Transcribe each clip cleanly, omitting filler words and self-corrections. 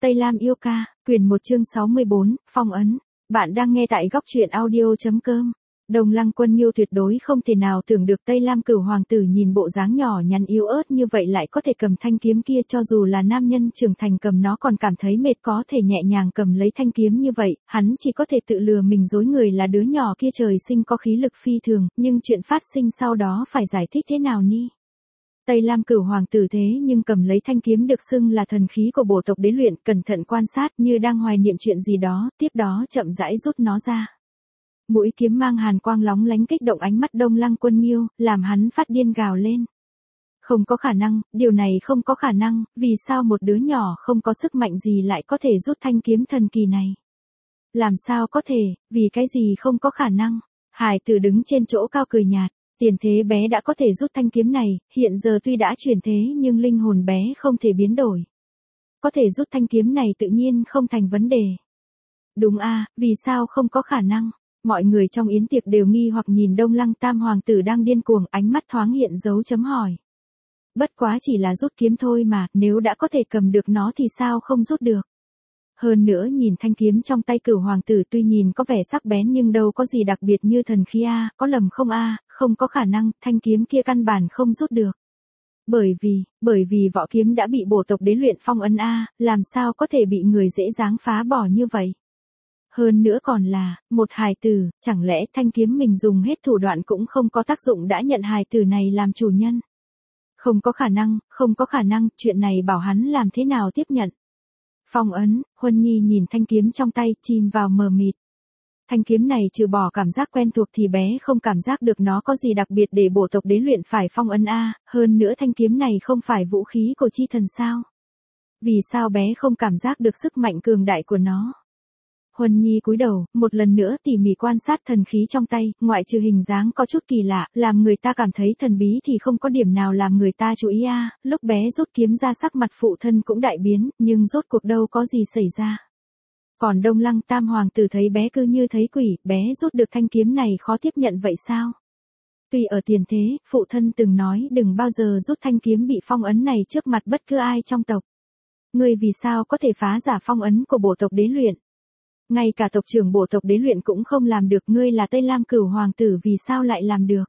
Tây Lam yêu ca, quyển 1 chương 64, phong ấn. Bạn đang nghe tại góc truyện audio.com. Đông Lăng Quân Nghiêu tuyệt đối không thể nào tưởng được Tây Lam Cửu hoàng tử nhìn bộ dáng nhỏ nhắn yếu ớt như vậy lại có thể cầm thanh kiếm kia, cho dù là nam nhân trưởng thành cầm nó còn cảm thấy mệt, có thể nhẹ nhàng cầm lấy thanh kiếm như vậy, hắn chỉ có thể tự lừa mình dối người là đứa nhỏ kia trời sinh có khí lực phi thường, nhưng chuyện phát sinh sau đó phải giải thích thế nào ni? Tây Lam Cửu hoàng tử thế nhưng cầm lấy thanh kiếm được xưng là thần khí của bổ tộc đế luyện, cẩn thận quan sát như đang hoài niệm chuyện gì đó, tiếp đó chậm rãi rút nó ra. Mũi kiếm mang hàn quang lóng lánh kích động ánh mắt Đông Lăng Quân Nghiêu, làm hắn phát điên gào lên. Không có khả năng, điều này không có khả năng, vì sao một đứa nhỏ không có sức mạnh gì lại có thể rút thanh kiếm thần kỳ này? Làm sao có thể, vì cái gì không có khả năng? Hải tử đứng trên chỗ cao cười nhạt. Tiền thế bé đã có thể rút thanh kiếm này, hiện giờ tuy đã chuyển thế nhưng linh hồn bé không thể biến đổi. Có thể rút thanh kiếm này tự nhiên không thành vấn đề. Đúng a, vì sao không có khả năng? Mọi người trong yến tiệc đều nghi hoặc nhìn Đông Lăng Tam hoàng tử đang điên cuồng, ánh mắt thoáng hiện dấu chấm hỏi. Bất quá chỉ là rút kiếm thôi mà, nếu đã có thể cầm được nó thì sao không rút được? Hơn nữa nhìn thanh kiếm trong tay Cửu hoàng tử tuy nhìn có vẻ sắc bén nhưng đâu có gì đặc biệt như thần khí a, có lầm không a, không có khả năng, thanh kiếm kia căn bản không rút được. Bởi vì võ kiếm đã bị bổ tộc đế luyện phong ấn a, làm sao có thể bị người dễ dàng phá bỏ như vậy? Hơn nữa còn là, một hài tử, chẳng lẽ thanh kiếm mình dùng hết thủ đoạn cũng không có tác dụng đã nhận hài tử này làm chủ nhân? Không có khả năng, chuyện này bảo hắn làm thế nào tiếp nhận? Phong ấn, Huân Nhi nhìn thanh kiếm trong tay, chìm vào mờ mịt. Thanh kiếm này trừ bỏ cảm giác quen thuộc thì bé không cảm giác được nó có gì đặc biệt để bổ tộc đế luyện phải phong ấn a, hơn nữa thanh kiếm này không phải vũ khí của chi thần sao? Vì sao bé không cảm giác được sức mạnh cường đại của nó? Huân Nhi cúi đầu, một lần nữa tỉ mỉ quan sát thần khí trong tay, ngoại trừ hình dáng có chút kỳ lạ, làm người ta cảm thấy thần bí thì không có điểm nào làm người ta chú ý a. Lúc bé rút kiếm ra sắc mặt phụ thân cũng đại biến, nhưng rốt cuộc đâu có gì xảy ra. Còn Đông Lăng Tam hoàng tử thấy bé cứ như thấy quỷ, bé rút được thanh kiếm này khó tiếp nhận vậy sao? Tuy ở tiền thế, phụ thân từng nói đừng bao giờ rút thanh kiếm bị phong ấn này trước mặt bất cứ ai trong tộc. Ngươi vì sao có thể phá giả phong ấn của bổ tộc đế luyện? Ngay cả tộc trưởng bổ tộc đế luyện cũng không làm được, ngươi là Tây Lam Cửu hoàng tử vì sao lại làm được?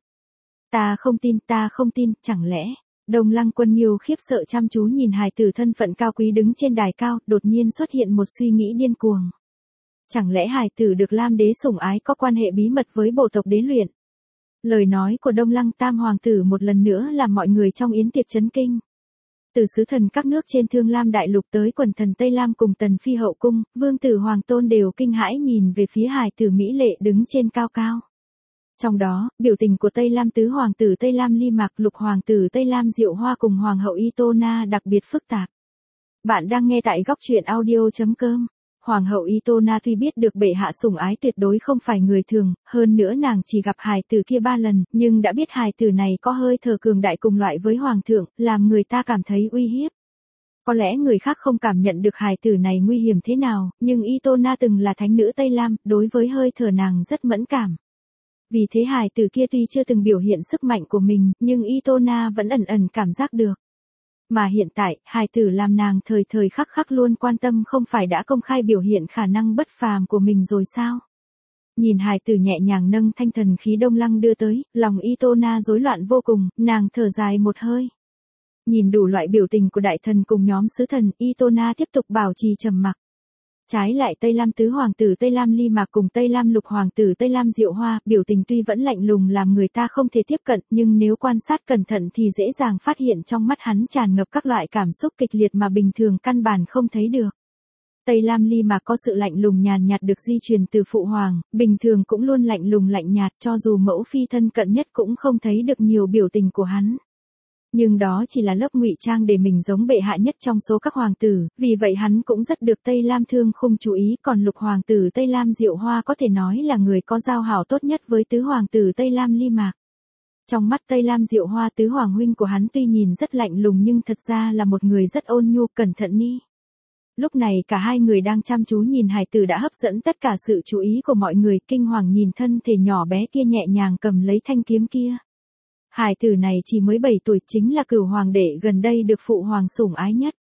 Ta không tin, chẳng lẽ? Đông Lăng Quân Nghiêu khiếp sợ chăm chú nhìn hài tử thân phận cao quý đứng trên đài cao, đột nhiên xuất hiện một suy nghĩ điên cuồng. Chẳng lẽ hài tử được Lam đế sủng ái có quan hệ bí mật với bổ tộc đế luyện? Lời nói của Đông Lăng Tam hoàng tử một lần nữa làm mọi người trong yến tiệc chấn kinh. Từ sứ thần các nước trên Thương Lam đại lục tới quần thần Tây Lam cùng Tần Phi hậu cung, vương tử hoàng tôn đều kinh hãi nhìn về phía hài tử mỹ lệ đứng trên cao cao. Trong đó, biểu tình của Tây Lam tứ hoàng tử Tây Lam Ly Mạc, lục hoàng tử Tây Lam Diệu Hoa cùng hoàng hậu Itona đặc biệt phức tạp. Bạn đang nghe tại góc truyện audio.com. Hoàng hậu Itona tuy biết được bệ hạ sủng ái tuyệt đối không phải người thường, hơn nữa nàng chỉ gặp hài tử kia 3 lần, nhưng đã biết hài tử này có hơi thở cường đại cùng loại với hoàng thượng, làm người ta cảm thấy uy hiếp. Có lẽ người khác không cảm nhận được hài tử này nguy hiểm thế nào, nhưng Itona từng là thánh nữ Tây Lam, đối với hơi thở nàng rất mẫn cảm. Vì thế hài tử kia tuy chưa từng biểu hiện sức mạnh của mình, nhưng Itona vẫn ẩn ẩn cảm giác được. Mà hiện tại, hài tử làm nàng thời thời khắc khắc luôn quan tâm không phải đã công khai biểu hiện khả năng bất phàm của mình rồi sao? Nhìn hài tử nhẹ nhàng nâng thanh thần khí Đông Lăng đưa tới, lòng Itona rối loạn vô cùng, nàng thở dài một hơi. Nhìn đủ loại biểu tình của đại thần cùng nhóm sứ thần, Itona tiếp tục bảo trì trầm mặc. Trái lại Tây Lam tứ hoàng tử Tây Lam Ly Mạc cùng Tây Lam lục hoàng tử Tây Lam Diệu Hoa, biểu tình tuy vẫn lạnh lùng làm người ta không thể tiếp cận, nhưng nếu quan sát cẩn thận thì dễ dàng phát hiện trong mắt hắn tràn ngập các loại cảm xúc kịch liệt mà bình thường căn bản không thấy được. Tây Lam Ly Mạc có sự lạnh lùng nhàn nhạt được di truyền từ phụ hoàng, bình thường cũng luôn lạnh lùng lạnh nhạt, cho dù mẫu phi thân cận nhất cũng không thấy được nhiều biểu tình của hắn. Nhưng đó chỉ là lớp ngụy trang để mình giống bệ hạ nhất trong số các hoàng tử, vì vậy hắn cũng rất được Tây Lam Thương Khung chú ý, còn lục hoàng tử Tây Lam Diệu Hoa có thể nói là người có giao hảo tốt nhất với tứ hoàng tử Tây Lam Ly Mạc. Trong mắt Tây Lam Diệu Hoa tứ hoàng huynh của hắn tuy nhìn rất lạnh lùng nhưng thật ra là một người rất ôn nhu cẩn thận ni. Lúc này cả hai người đang chăm chú nhìn hài tử đã hấp dẫn tất cả sự chú ý của mọi người, kinh hoàng nhìn thân thể nhỏ bé kia nhẹ nhàng cầm lấy thanh kiếm kia. Hài tử này chỉ mới 7 tuổi, chính là Cửu hoàng đệ gần đây được phụ hoàng sủng ái nhất.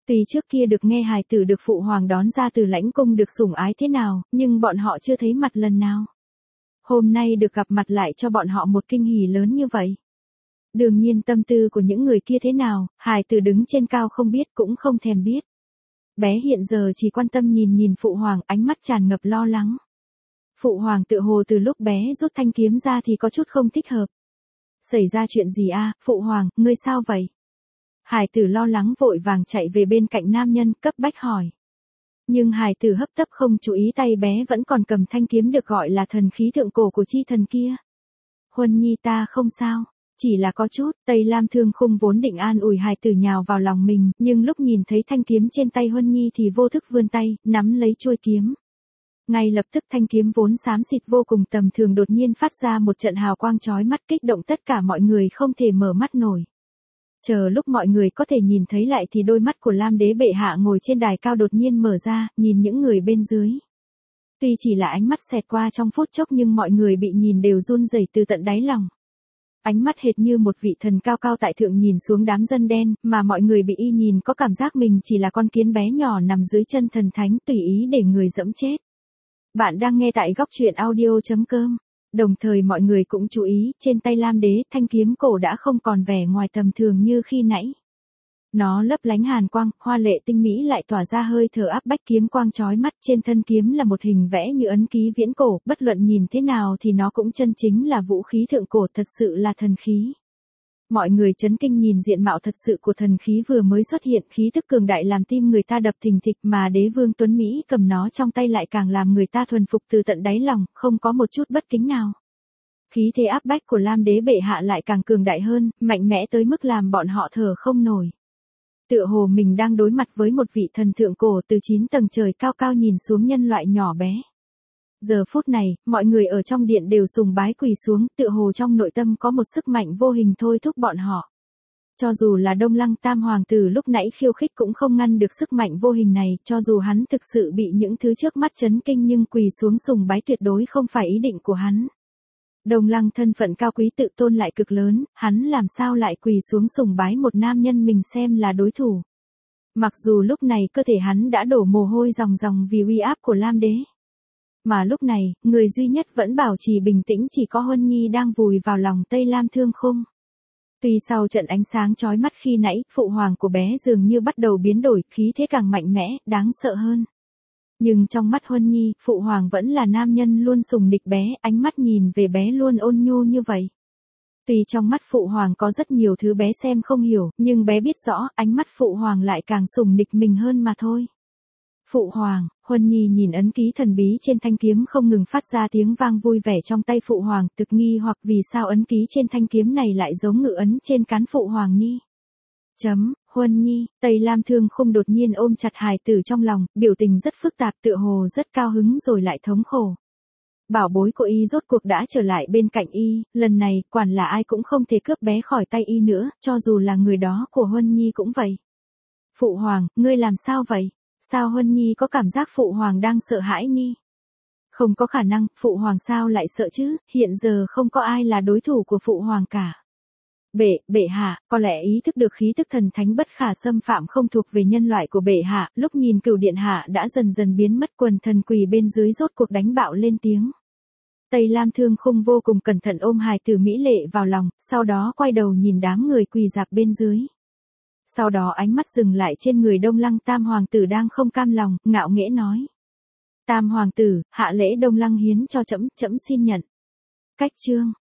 Tuy trước kia được nghe hài tử được phụ hoàng đón ra từ lãnh cung được sủng ái thế nào, nhưng bọn họ chưa thấy mặt lần nào. Hôm nay được gặp mặt lại cho bọn họ một kinh hỉ lớn như vậy. Đương nhiên tâm tư của những người kia thế nào, hài tử đứng trên cao không biết cũng không thèm biết. Bé hiện giờ chỉ quan tâm nhìn nhìn phụ hoàng, ánh mắt tràn ngập lo lắng. Phụ hoàng tự hồ từ lúc bé rút thanh kiếm ra thì có chút không thích hợp. Xảy ra chuyện gì a, phụ hoàng, ngươi sao vậy? Hải tử lo lắng vội vàng chạy về bên cạnh nam nhân, cấp bách hỏi. Nhưng hải tử hấp tấp không chú ý tay bé vẫn còn cầm thanh kiếm được gọi là thần khí thượng cổ của chi thần kia. Huân nhi ta không sao, chỉ là có chút. Tây Lam Thương Khung vốn định an ủi hải tử nhào vào lòng mình, nhưng lúc nhìn thấy thanh kiếm trên tay Huân nhi thì vô thức vươn tay, nắm lấy chuôi kiếm. Ngay lập tức thanh kiếm vốn xám xịt vô cùng tầm thường đột nhiên phát ra một trận hào quang chói mắt kích động tất cả mọi người không thể mở mắt nổi. Chờ lúc mọi người có thể nhìn thấy lại thì đôi mắt của Lam Đế bệ hạ ngồi trên đài cao đột nhiên mở ra, nhìn những người bên dưới. Tuy chỉ là ánh mắt xẹt qua trong phút chốc nhưng mọi người bị nhìn đều run rẩy từ tận đáy lòng. Ánh mắt hệt như một vị thần cao cao tại thượng nhìn xuống đám dân đen, mà mọi người bị y nhìn có cảm giác mình chỉ là con kiến bé nhỏ nằm dưới chân thần thánh tùy ý để người dẫm chết. Bạn đang nghe tại góc truyện audio.com. Đồng thời mọi người cũng chú ý, trên tay Lam Đế, thanh kiếm cổ đã không còn vẻ ngoài tầm thường như khi nãy. Nó lấp lánh hàn quang, hoa lệ tinh mỹ lại tỏa ra hơi thở áp bách kiếm quang chói mắt, trên thân kiếm là một hình vẽ như ấn ký viễn cổ, bất luận nhìn thế nào thì nó cũng chân chính là vũ khí thượng cổ, thật sự là thần khí. Mọi người chấn kinh nhìn diện mạo thật sự của thần khí vừa mới xuất hiện, khí tức cường đại làm tim người ta đập thình thịch, mà đế vương Tuấn Mỹ cầm nó trong tay lại càng làm người ta thuần phục từ tận đáy lòng, không có một chút bất kính nào. Khí thế áp bách của Lam Đế bệ hạ lại càng cường đại hơn, mạnh mẽ tới mức làm bọn họ thở không nổi. Tựa hồ mình đang đối mặt với một vị thần thượng cổ từ 9 tầng trời cao cao nhìn xuống nhân loại nhỏ bé. Giờ phút này, mọi người ở trong điện đều sùng bái quỳ xuống, tựa hồ trong nội tâm có một sức mạnh vô hình thôi thúc bọn họ. Cho dù là Đông Lăng Tam Hoàng tử lúc nãy khiêu khích cũng không ngăn được sức mạnh vô hình này, cho dù hắn thực sự bị những thứ trước mắt chấn kinh nhưng quỳ xuống sùng bái tuyệt đối không phải ý định của hắn. Đông Lăng thân phận cao quý tự tôn lại cực lớn, hắn làm sao lại quỳ xuống sùng bái một nam nhân mình xem là đối thủ. Mặc dù lúc này cơ thể hắn đã đổ mồ hôi ròng ròng vì uy áp của Lam Đế. Mà lúc này, người duy nhất vẫn bảo trì bình tĩnh chỉ có Huân Nhi đang vùi vào lòng Tây Lam Thương Khung. Tuy sau trận ánh sáng chói mắt khi nãy, phụ hoàng của bé dường như bắt đầu biến đổi, khí thế càng mạnh mẽ, đáng sợ hơn. Nhưng trong mắt Huân Nhi, phụ hoàng vẫn là nam nhân luôn sùng địch bé, ánh mắt nhìn về bé luôn ôn nhu như vậy. Tuy trong mắt phụ hoàng có rất nhiều thứ bé xem không hiểu, nhưng bé biết rõ, ánh mắt phụ hoàng lại càng sùng địch mình hơn mà thôi. Phụ hoàng, Huân Nhi nhìn ấn ký thần bí trên thanh kiếm không ngừng phát ra tiếng vang vui vẻ trong tay phụ hoàng, thực nghi hoặc vì sao ấn ký trên thanh kiếm này lại giống ngự ấn trên cán phụ hoàng Nhi. Huân Nhi, Tây Lam Thương Khung đột nhiên ôm chặt hài tử trong lòng, biểu tình rất phức tạp tựa hồ rất cao hứng rồi lại thống khổ. Bảo bối của y rốt cuộc đã trở lại bên cạnh y, lần này, quản là ai cũng không thể cướp bé khỏi tay y nữa, cho dù là người đó của Huân Nhi cũng vậy. Phụ hoàng, ngươi làm sao vậy? Sao Huân Nhi có cảm giác phụ hoàng đang sợ hãi Nhi? Không có khả năng, phụ hoàng sao lại sợ chứ, hiện giờ không có ai là đối thủ của phụ hoàng cả. Bệ hạ, có lẽ ý thức được khí tức thần thánh bất khả xâm phạm không thuộc về nhân loại của bệ hạ, lúc nhìn Cửu điện hạ đã dần dần biến mất, quần thần quỳ bên dưới rốt cuộc đánh bạo lên tiếng. Tây Lam Thương Khung vô cùng cẩn thận ôm hài tử mỹ lệ vào lòng, sau đó quay đầu nhìn đám người quỳ rạp bên dưới. Sau đó ánh mắt dừng lại trên người Đông Lăng Tam Hoàng tử đang không cam lòng, ngạo nghễ nói. Tam Hoàng tử, hạ lễ Đông Lăng hiến cho trẫm, trẫm xin nhận. Cách chương.